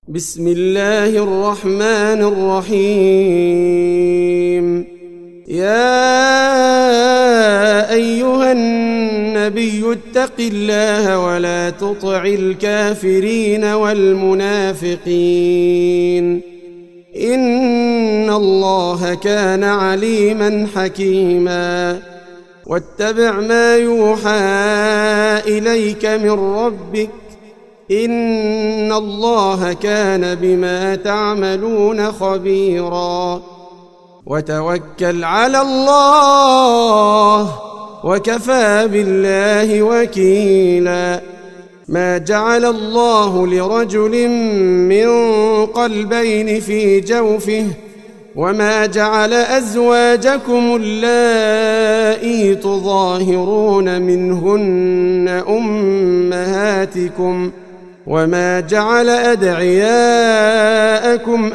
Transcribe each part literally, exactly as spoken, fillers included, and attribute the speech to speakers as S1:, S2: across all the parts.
S1: بسم الله الرحمن الرحيم. يا أيها النبي اتق الله ولا تطع الكافرين والمنافقين إن الله كان عليما حكيما. واتبع ما يوحى إليك من ربك إن الله كان بما تعملون خبيرا. وتوكل على الله وكفى بالله وكيلا. ما جعل الله لرجل من قلبين في جوفه وما جعل أزواجكم اللائي تظاهرون منهن أمهاتكم وما جعل أدعياءكم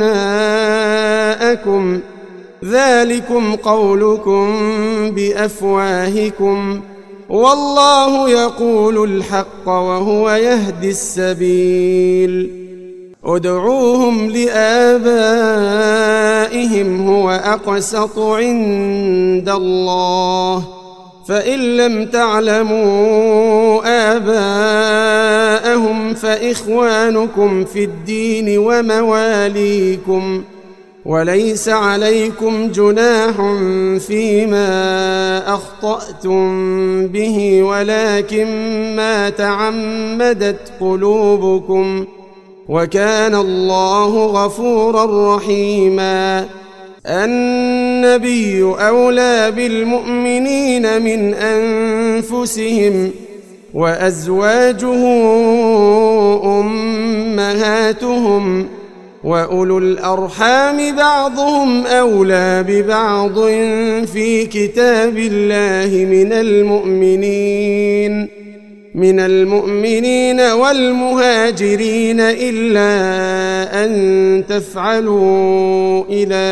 S1: أبناءكم ذلكم قولكم بأفواهكم والله يقول الحق وهو يهدي السبيل. ادعوهم لآبائهم هو أقسط عند الله فإن لم تعلموا آباءهم فإخوانكم في الدين ومواليكم وليس عليكم جناح فيما أخطأتم به ولكن ما تعمدت قلوبكم وكان الله غفورا رحيما. النبي أولى بالمؤمنين من أنفسهم وأزواجه أمهاتهم وأولو الأرحام بعضهم أولى ببعض في كتاب الله من المؤمنين من المؤمنين والمهاجرين إلا أن تفعلوا إلى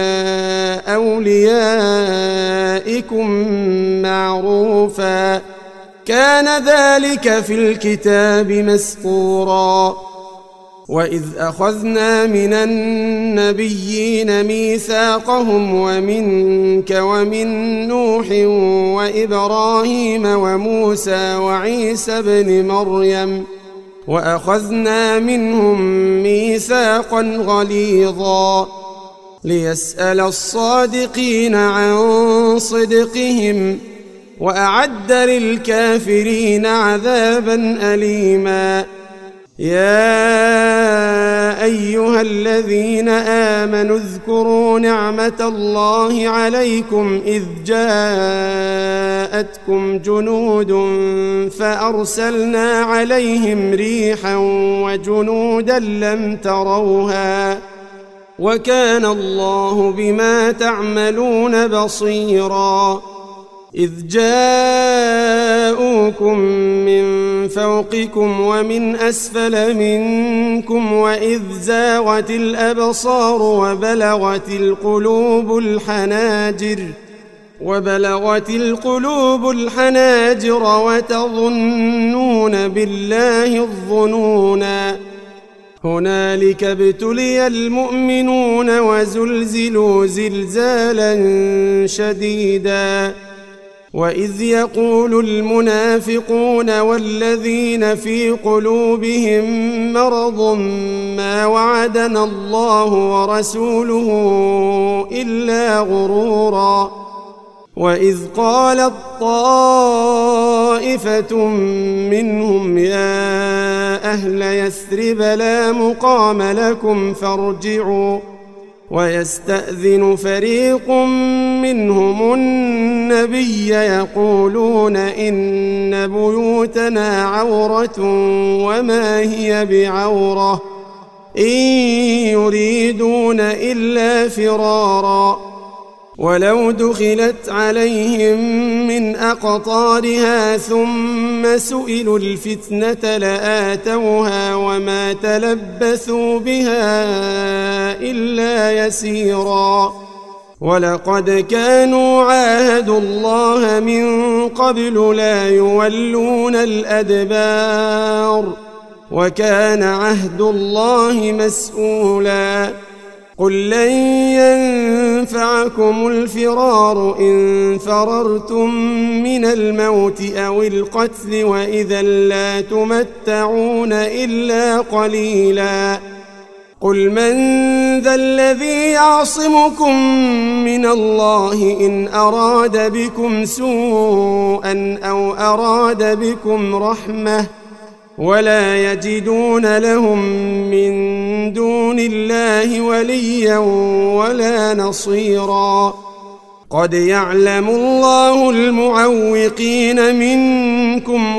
S1: أوليائكم معروفا كان ذلك في الكتاب مسطورا. وإذ أخذنا من النبيين ميثاقهم ومنك ومن نوح وإبراهيم وموسى وعيسى بن مريم وأخذنا منهم ميثاقا غليظا ليسأل الصادقين عن صدقهم وأعد للكافرين عذابا أليما. يا أيها الذين آمنوا اذكروا نعمة الله عليكم إذ جاءتكم جنود فأرسلنا عليهم ريحا وجنودا لم تروها وكان الله بما تعملون بصيرا. إذ جاءوكم من فوقكم ومن أسفل منكم وإذ زاغت الأبصار وبلغت القلوب الحناجر وبلغت القلوب الحناجر وتظنون بالله الظنونا. هنالك ابتلي المؤمنون وزلزلوا زلزالا شديدا. وإذ يقول المنافقون والذين في قلوبهم مرض ما وعدنا الله ورسوله إلا غرورا. وإذ قالت طائفة منهم يا أهل يثرب لا مقام لكم فارجعوا ويستأذن فريق منهم النبي يقولون إن بيوتنا عورة وما هي بعورة إن يريدون إلا فرارا. ولو دخلت عليهم من أقطارها ثم سئلوا الفتنة لآتوها وما تلبثوا بها إلا يسيرا. ولقد كانوا عاهدوا الله من قبل لا يولون الأدبار وكان عهد الله مسؤولا قل لن ينفعكم الفرار إن فررتم من الموت أو القتل وإذا لا تمتعون إلا قليلا قل من ذا الذي يعصمكم من الله إن أراد بكم سوءا أو أراد بكم رحمة ولا يجدون لهم من دون الله وليا ولا نصيرا قد يعلم الله المعوقين منكم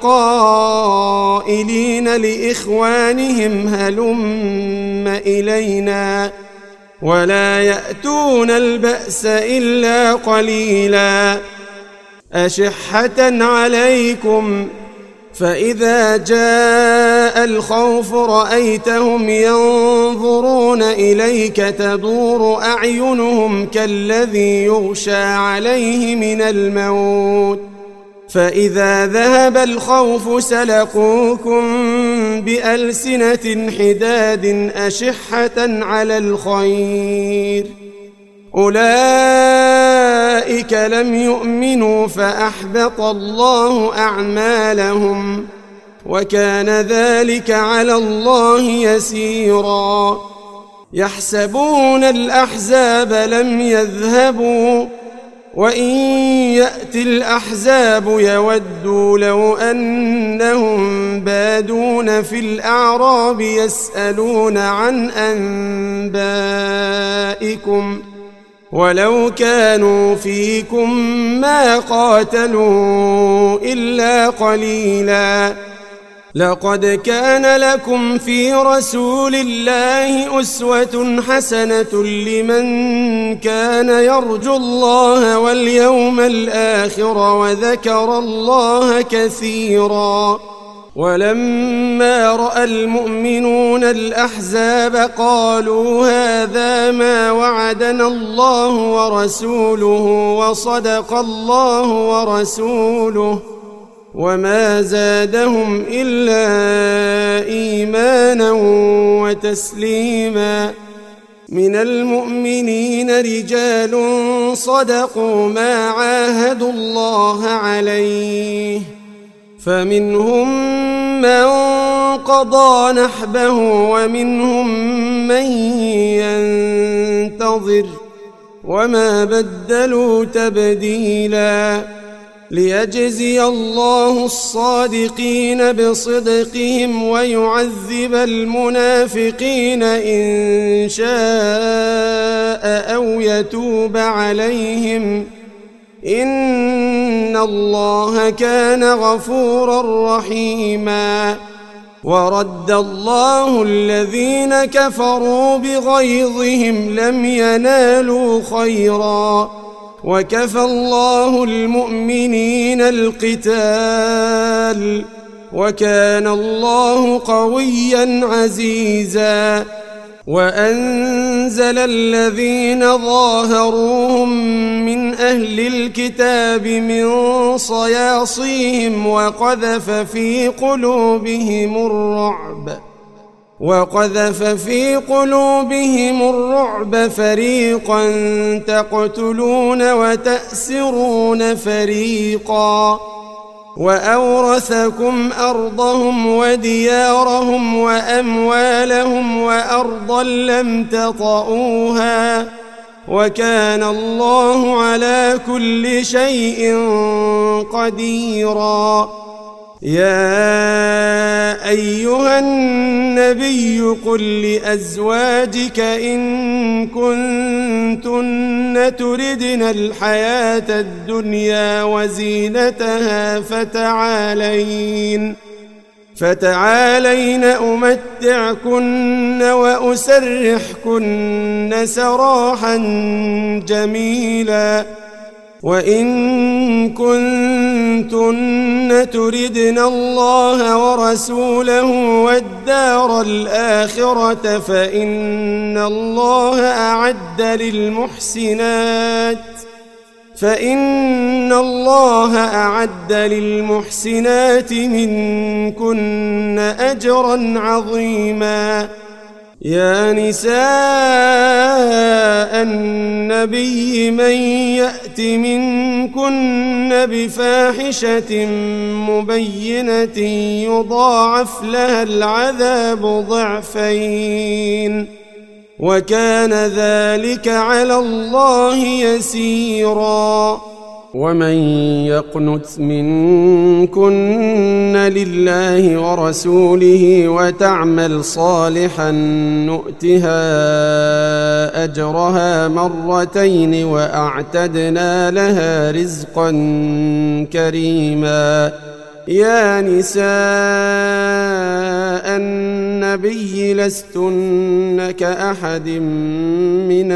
S1: والقائلين لإخوانهم هلم إلينا ولا يأتون البأس إلا قليلا أشحة عليكم فإذا جاء الخوف رأيتهم ينظرون إليك تدور أعينهم كالذي يغشى عليه من الموت فإذا ذهب الخوف سلقوكم بألسنة حداد أشحة على الخير أولئك لم يؤمنوا فأحبط الله أعمالهم وكان ذلك على الله يسيرا يحسبون الأحزاب لم يذهبوا وإن يأتي الأحزاب يودوا لو أنهم بادون في الأعراب يسألون عن أنبائكم ولو كانوا فيكم ما قاتلوا إلا قليلا لقد كان لكم في رسول الله أسوة حسنة لمن كان يرجو الله واليوم الآخر وذكر الله كثيرا ولما رأى المؤمنون الأحزاب قالوا هذا ما وعدنا الله ورسوله وصدق الله ورسوله وما زادهم إلا إيمانا وتسليما من المؤمنين رجال صدقوا ما عاهدوا الله عليه فمنهم من قضى نحبه ومنهم من ينتظر وما بدلوا تبديلا ليجزي الله الصادقين بصدقهم ويعذب المنافقين إن شاء أو يتوب عليهم إن الله كان غفورا رحيما ورد الله الذين كفروا بغيظهم لم ينالوا خيرا وكفى الله المؤمنين القتال وكان الله قويا عزيزا وأنزل الذين ظاهروهم من أهل الكتاب من صياصيهم وقذف في قلوبهم الرعب وقذف في قلوبهم الرعب فريقا تقتلون وتأسرون فريقا وأورثكم أرضهم وديارهم وأموالهم وأرضا لم تطئوها وكان الله على كل شيء قديرا يا أيها النبي قل لأزواجك إن كنتن تردن الحياة الدنيا وزينتها فتعالين فتعالين أمتعكن وأسرحكن سراحا جميلا وإن كنتن تردن الله ورسوله والدار الآخرة فإن الله أعد للمحسنات فإن الله أعد للمحسنات منكن أجرا عظيما. يا نساء النبي من يأت منكن بفاحشة مبينة يضاعف لها العذاب ضعفين وكان ذلك على الله يسيرا. ومن يقنت منكن لله ورسوله وتعمل صالحا نؤتها أجرها مرتين وأعتدنا لها رزقا كريما. يا نساء النبي لستن كأحد من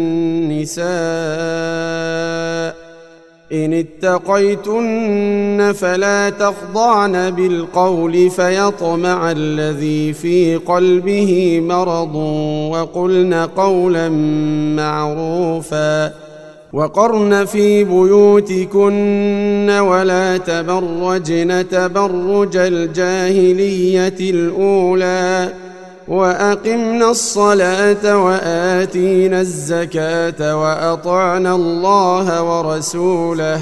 S1: النساء إن اتقيتن فلا تخضعن بالقول فيطمع الذي في قلبه مرض وقلن قولا معروفا. وقرن في بيوتكن ولا تبرجن تبرج الجاهلية الأولى وأقمنا الصلاة وآتينا الزكاة وأطعنا الله ورسوله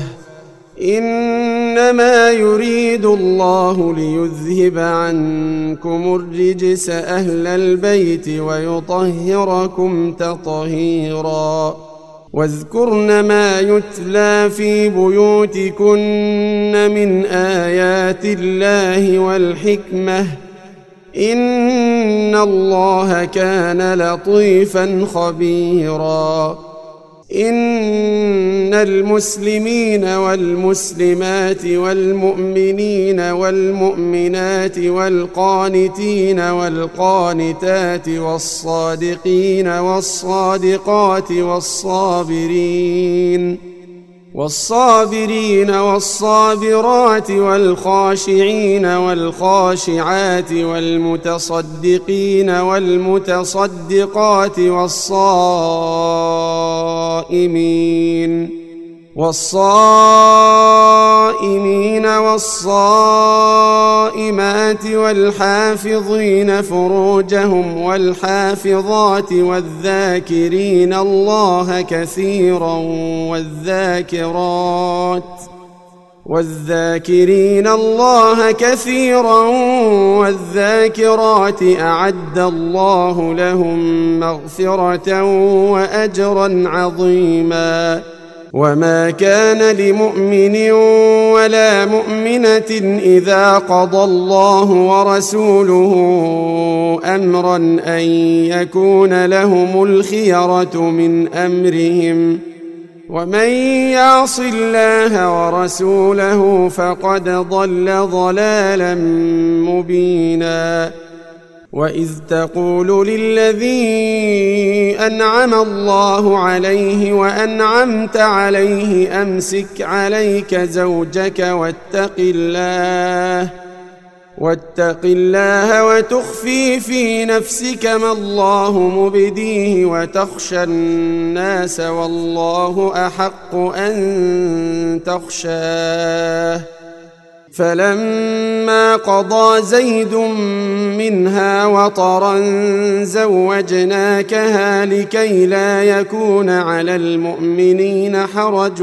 S1: إنما يريد الله ليذهب عنكم الرجس أهل البيت ويطهركم تطهيرا. واذكرن ما يتلى في بيوتكن من آيات الله والحكمة إن الله كان لطيفا خبيرا. إن المسلمين والمسلمات والمؤمنين والمؤمنات والقانتين والقانتات والصادقين والصادقات والصابرين والصابرين والصابرات والخاشعين والخاشعات والمتصدقين والمتصدقات والصائمين والصائمين والصائمات والحافظين فروجهم والحافظات والذاكرين الله كثيرا والذاكرات والذاكرين الله كثيرا والذاكرات أعد الله لهم مغفرة وأجرا عظيما. وما كان لمؤمن ولا مؤمنة إذا قضى الله ورسوله أمرا أن يكون لهم الخيرة من أمرهم ومن يعص الله ورسوله فقد ضل ضلالا مبينا. وإذ تقول للذي أنعم الله عليه وأنعمت عليه أمسك عليك زوجك واتق الله واتق الله وتخفي في نفسك ما الله مبديه وتخشى الناس والله أحق أن تخشاه. فلما قضى زيد منها وطرا زوجناكها لكي لا يكون على المؤمنين حرج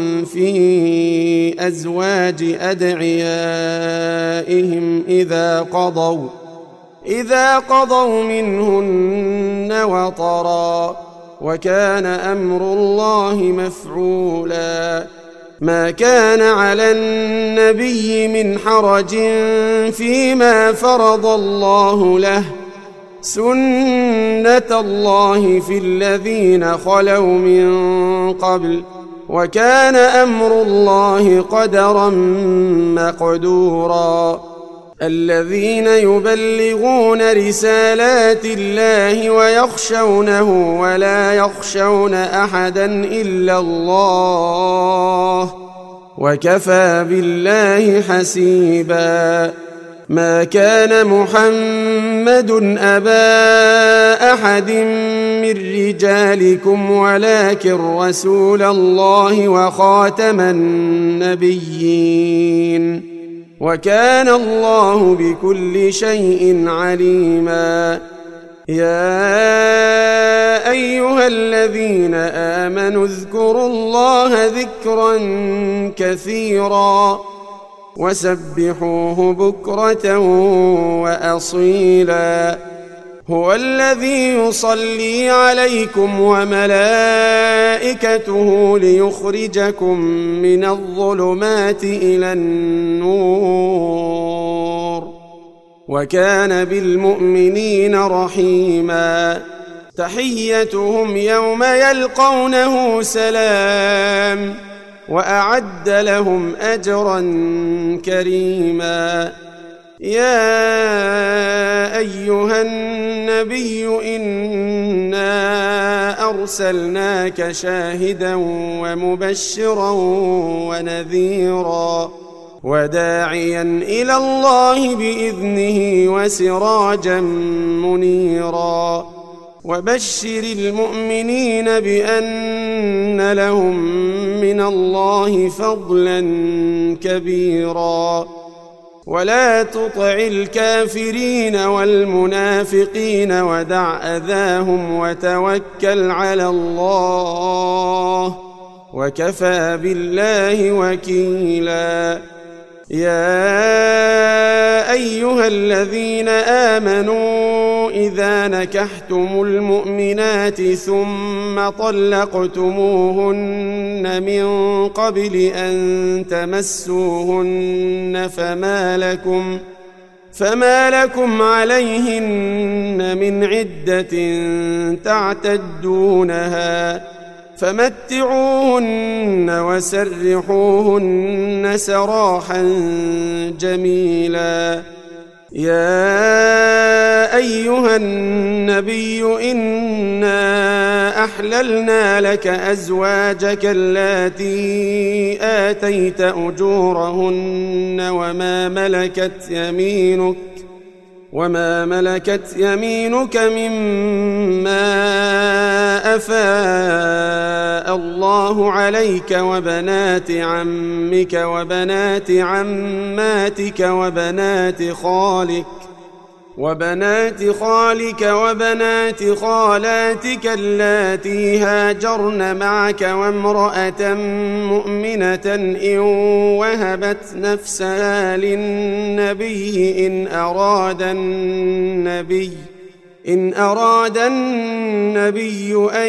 S1: في أزواج أدعيائهم إذا قضوا إذا قضوا منهن وطرا وكان أمر الله مفعولا. ما كان على النبي من حرج فيما فرض الله له سنة الله في الذين خلوا من قبل وكان أمر الله قدرا مقدورا. الذين يبلغون رسالات الله ويخشونه ولا يخشون أحدا إلا الله وكفى بالله حسيبا. ما كان محمد أبا أحد من رجالكم ولكن رسول الله وخاتم النبيين وكان الله بكل شيء عليما. يا أيها الذين آمنوا اذكروا الله ذكرا كثيرا وسبحوه بكرة وأصيلا. هو الذي يصلي عليكم وملائكته ليخرجكم من الظلمات إلى النور وكان بالمؤمنين رحيما. تحيتهم يوم يلقونه سلام وأعد لهم أجرا كريما. يا أيها النبي إنا أرسلناك شاهدا ومبشرا ونذيرا وداعيا إلى الله بإذنه وسراجا منيرا. وبشر المؤمنين بأن لهم من الله فضلا كبيرا. ولا تطع الكافرين والمنافقين ودع أذاهم وتوكل على الله وكفى بالله وكيلا. يا أيها الذين آمنوا إذا نكحتم المؤمنات ثم طلقتموهن من قبل أن تمسوهن فما لكم فما لكم عليهن من عدة تعتدونها فمتعوهن وسرحوهن سراحا جميلا. يا أيها النبي إنا أحللنا لك أزواجك اللاتي آتيت أجورهن وما ملكت يمينك وما ملكت يمينك مما أفاء الله عليك وبنات عمك وبنات عماتك وبنات خالك وبنات خالك وبنات خالاتك اللاتي هاجرن معك وامرأة مؤمنة إن وهبت نفسها للنبي إن أراد النبي إن أراد النبي أن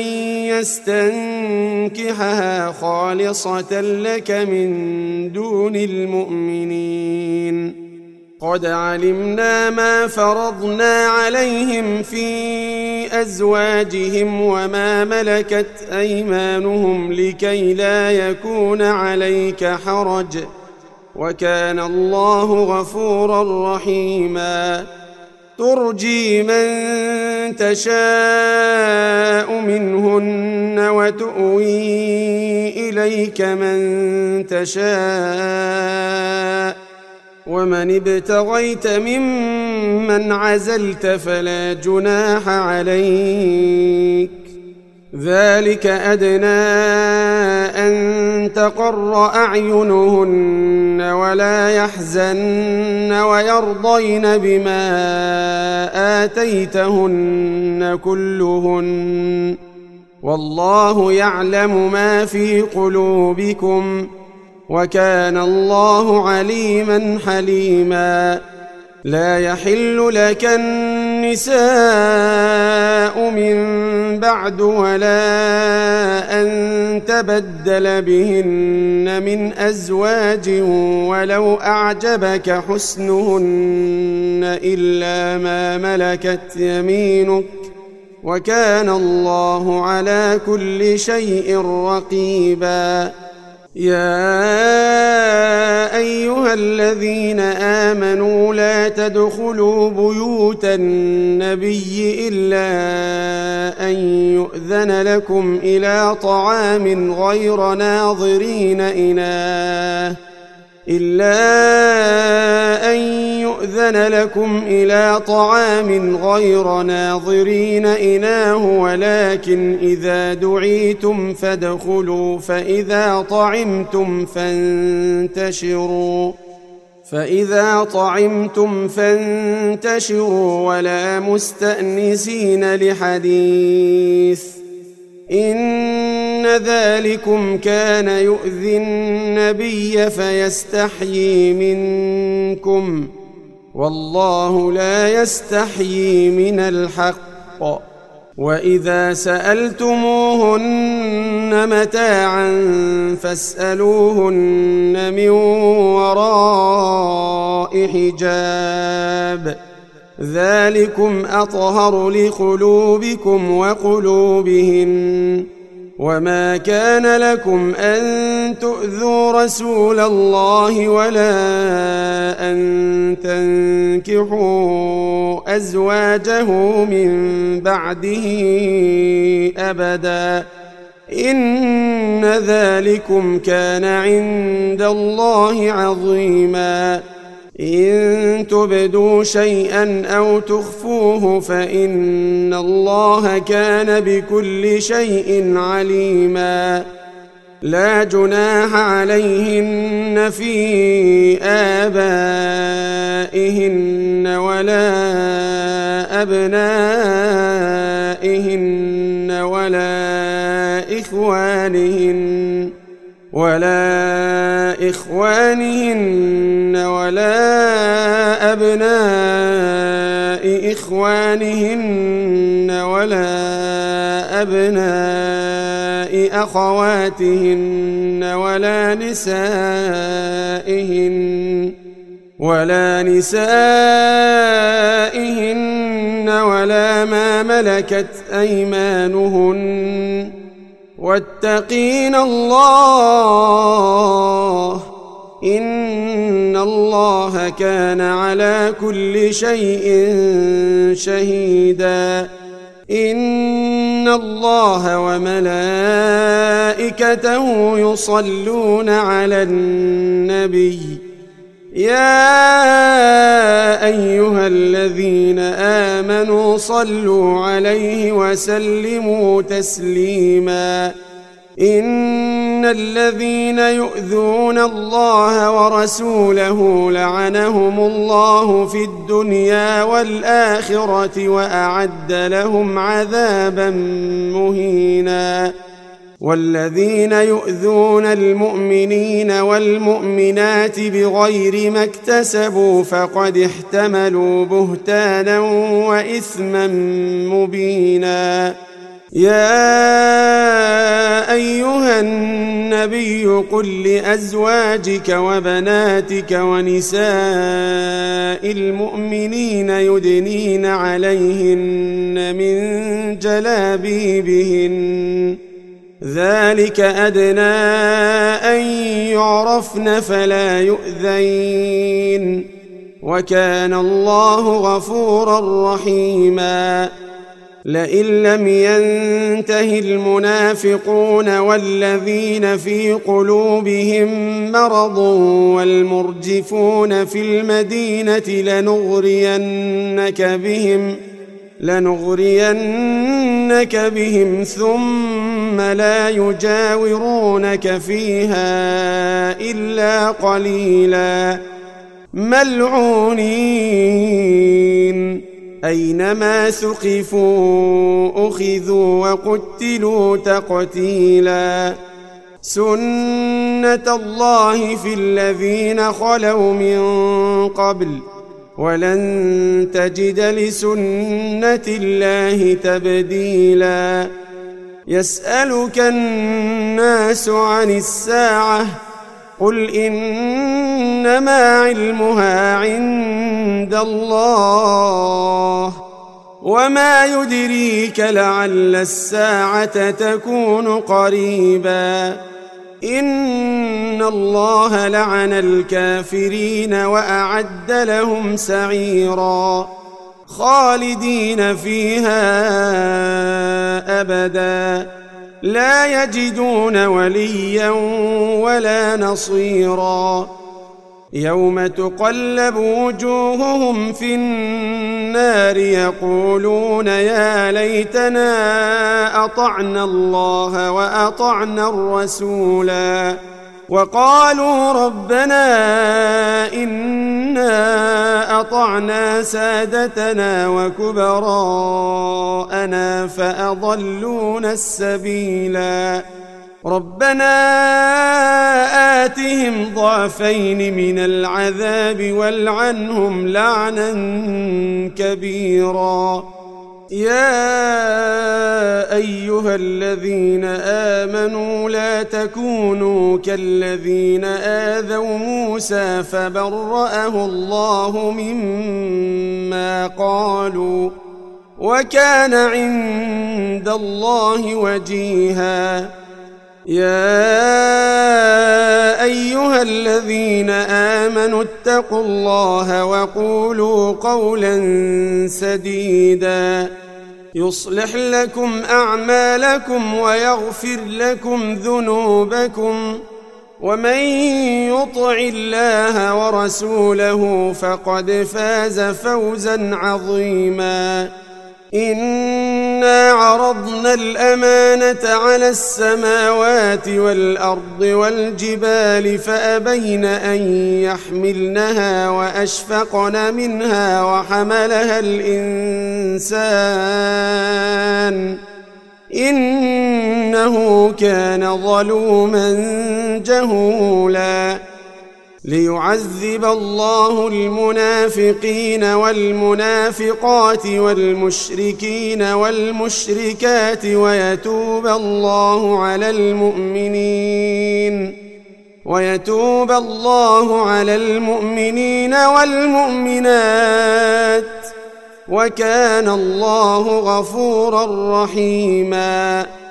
S1: يستنكحها خالصة لك من دون المؤمنين. قد علمنا ما فرضنا عليهم في أزواجهم وما ملكت أيمانهم لكي لا يكون عليك حرج وكان الله غفورا رحيما. ترجي من تشاء منهن وتؤوي إليك من تشاء ومن ابتغيت ممن عزلت فلا جناح عليك. ذلك أدنى أن تقر أعينهن ولا يحزن ويرضين بما آتيتهن كلهن والله يعلم ما في قلوبكم وكان الله عليما حليما. لا يحل لك النساء من بعد ولا أن تبدل بهن من أزواج ولو أعجبك حسنهن إلا ما ملكت يمينك وكان الله على كل شيء رقيبا. يا أيها الذين آمنوا لا تدخلوا بيوت النبي إلا أن يؤذن لكم إلى طعام غير ناظرين إناه إلا أن يؤذن لكم إلى طعام غير ناظرين إناه ولكن إذا دعيتم فادخلوا فإذا طعمتم فانتشروا فإذا طعمتم فانتشروا ولا مستأنسين لحديث إن ذلكم كان يؤذي النبي فيستحيي منكم والله لا يستحيي من الحق وإذا سألتموهن متاعا فاسألوهن من وراء حجاب ذلكم أطهر لقلوبكم وقلوبهن وما كان لكم أن تؤذوا رسول الله ولا أن تنكحوا أزواجه من بعده أبدا إن ذلكم كان عند الله عظيما إن تبدوا شيئا أو تخفوه فإن الله كان بكل شيء عليما لا جناح عليهن في آبائهن ولا أبنائهن ولا إخوانهن ولا إخوانهن ولا أبناء إخوانهن ولا أبناء أخواتهن ولا نسائهن ولا نسائهن ولا ما ملكت أيمانهن واتقين الله إن الله كان على كل شيء شهيدا إن الله وملائكته يصلون على النبي يا أيها الذين آمنوا صلوا عليه وسلموا تسليما إن الذين يؤذون الله ورسوله لعنهم الله في الدنيا والآخرة وأعد لهم عذابا مهينا والذين يؤذون المؤمنين والمؤمنات بغير ما اكتسبوا فقد احتملوا بهتانا وإثما مبينا يا أيها النبي قل لأزواجك وبناتك ونساء المؤمنين يدنين عليهن من جلابيبهن ذلك أدنى أن يعرفن فلا يؤذين وكان الله غفورا رحيما لئن لم ينته المنافقون والذين في قلوبهم مرض والمرجفون في المدينة لنغرينك بهم لنغرينك بهم ثم لا يجاورونك فيها إلا قليلا ملعونين أينما ثقفوا أخذوا وقتلوا تقتيلا سنة الله في الذين خلوا من قبل ولن تجد لسنة الله تبديلا يسألك الناس عن الساعة قل إنما علمها عند الله وما يدريك لعل الساعة تكون قريبا إن الله لعن الكافرين وأعد لهم سعيرا خالدين فيها أبدا لا يجدون وليا ولا نصيرا يوم تقلب وجوههم في النار يقولون يا ليتنا أطعنا الله وأطعنا الرسولا وقالوا ربنا إنا أطعنا سادتنا وكبراءنا فأضلونا السبيلا ربنا آتهم ضعفين من العذاب والعنهم لعنا كبيرا يا أيها الذين آمنوا لا تكونوا كالذين آذوا موسى فبرأه الله مما قالوا وكان عند الله وجيها يا أيها الذين آمنوا اتقوا الله وقولوا قولا سديدا يصلح لكم أعمالكم ويغفر لكم ذنوبكم ومن يطع الله ورسوله فقد فاز فوزا عظيما إنا عرضنا الأمانة على السماوات والأرض والجبال فأبين أن يحملنها وأشفقن منها وحملها الإنسان إنه كان ظلوما جهولا ليعذب الله المنافقين والمنافقات والمشركين والمشركات ويتوب الله على المؤمنين ويتوب الله على المؤمنين والمؤمنات وكان الله غفورا رحيما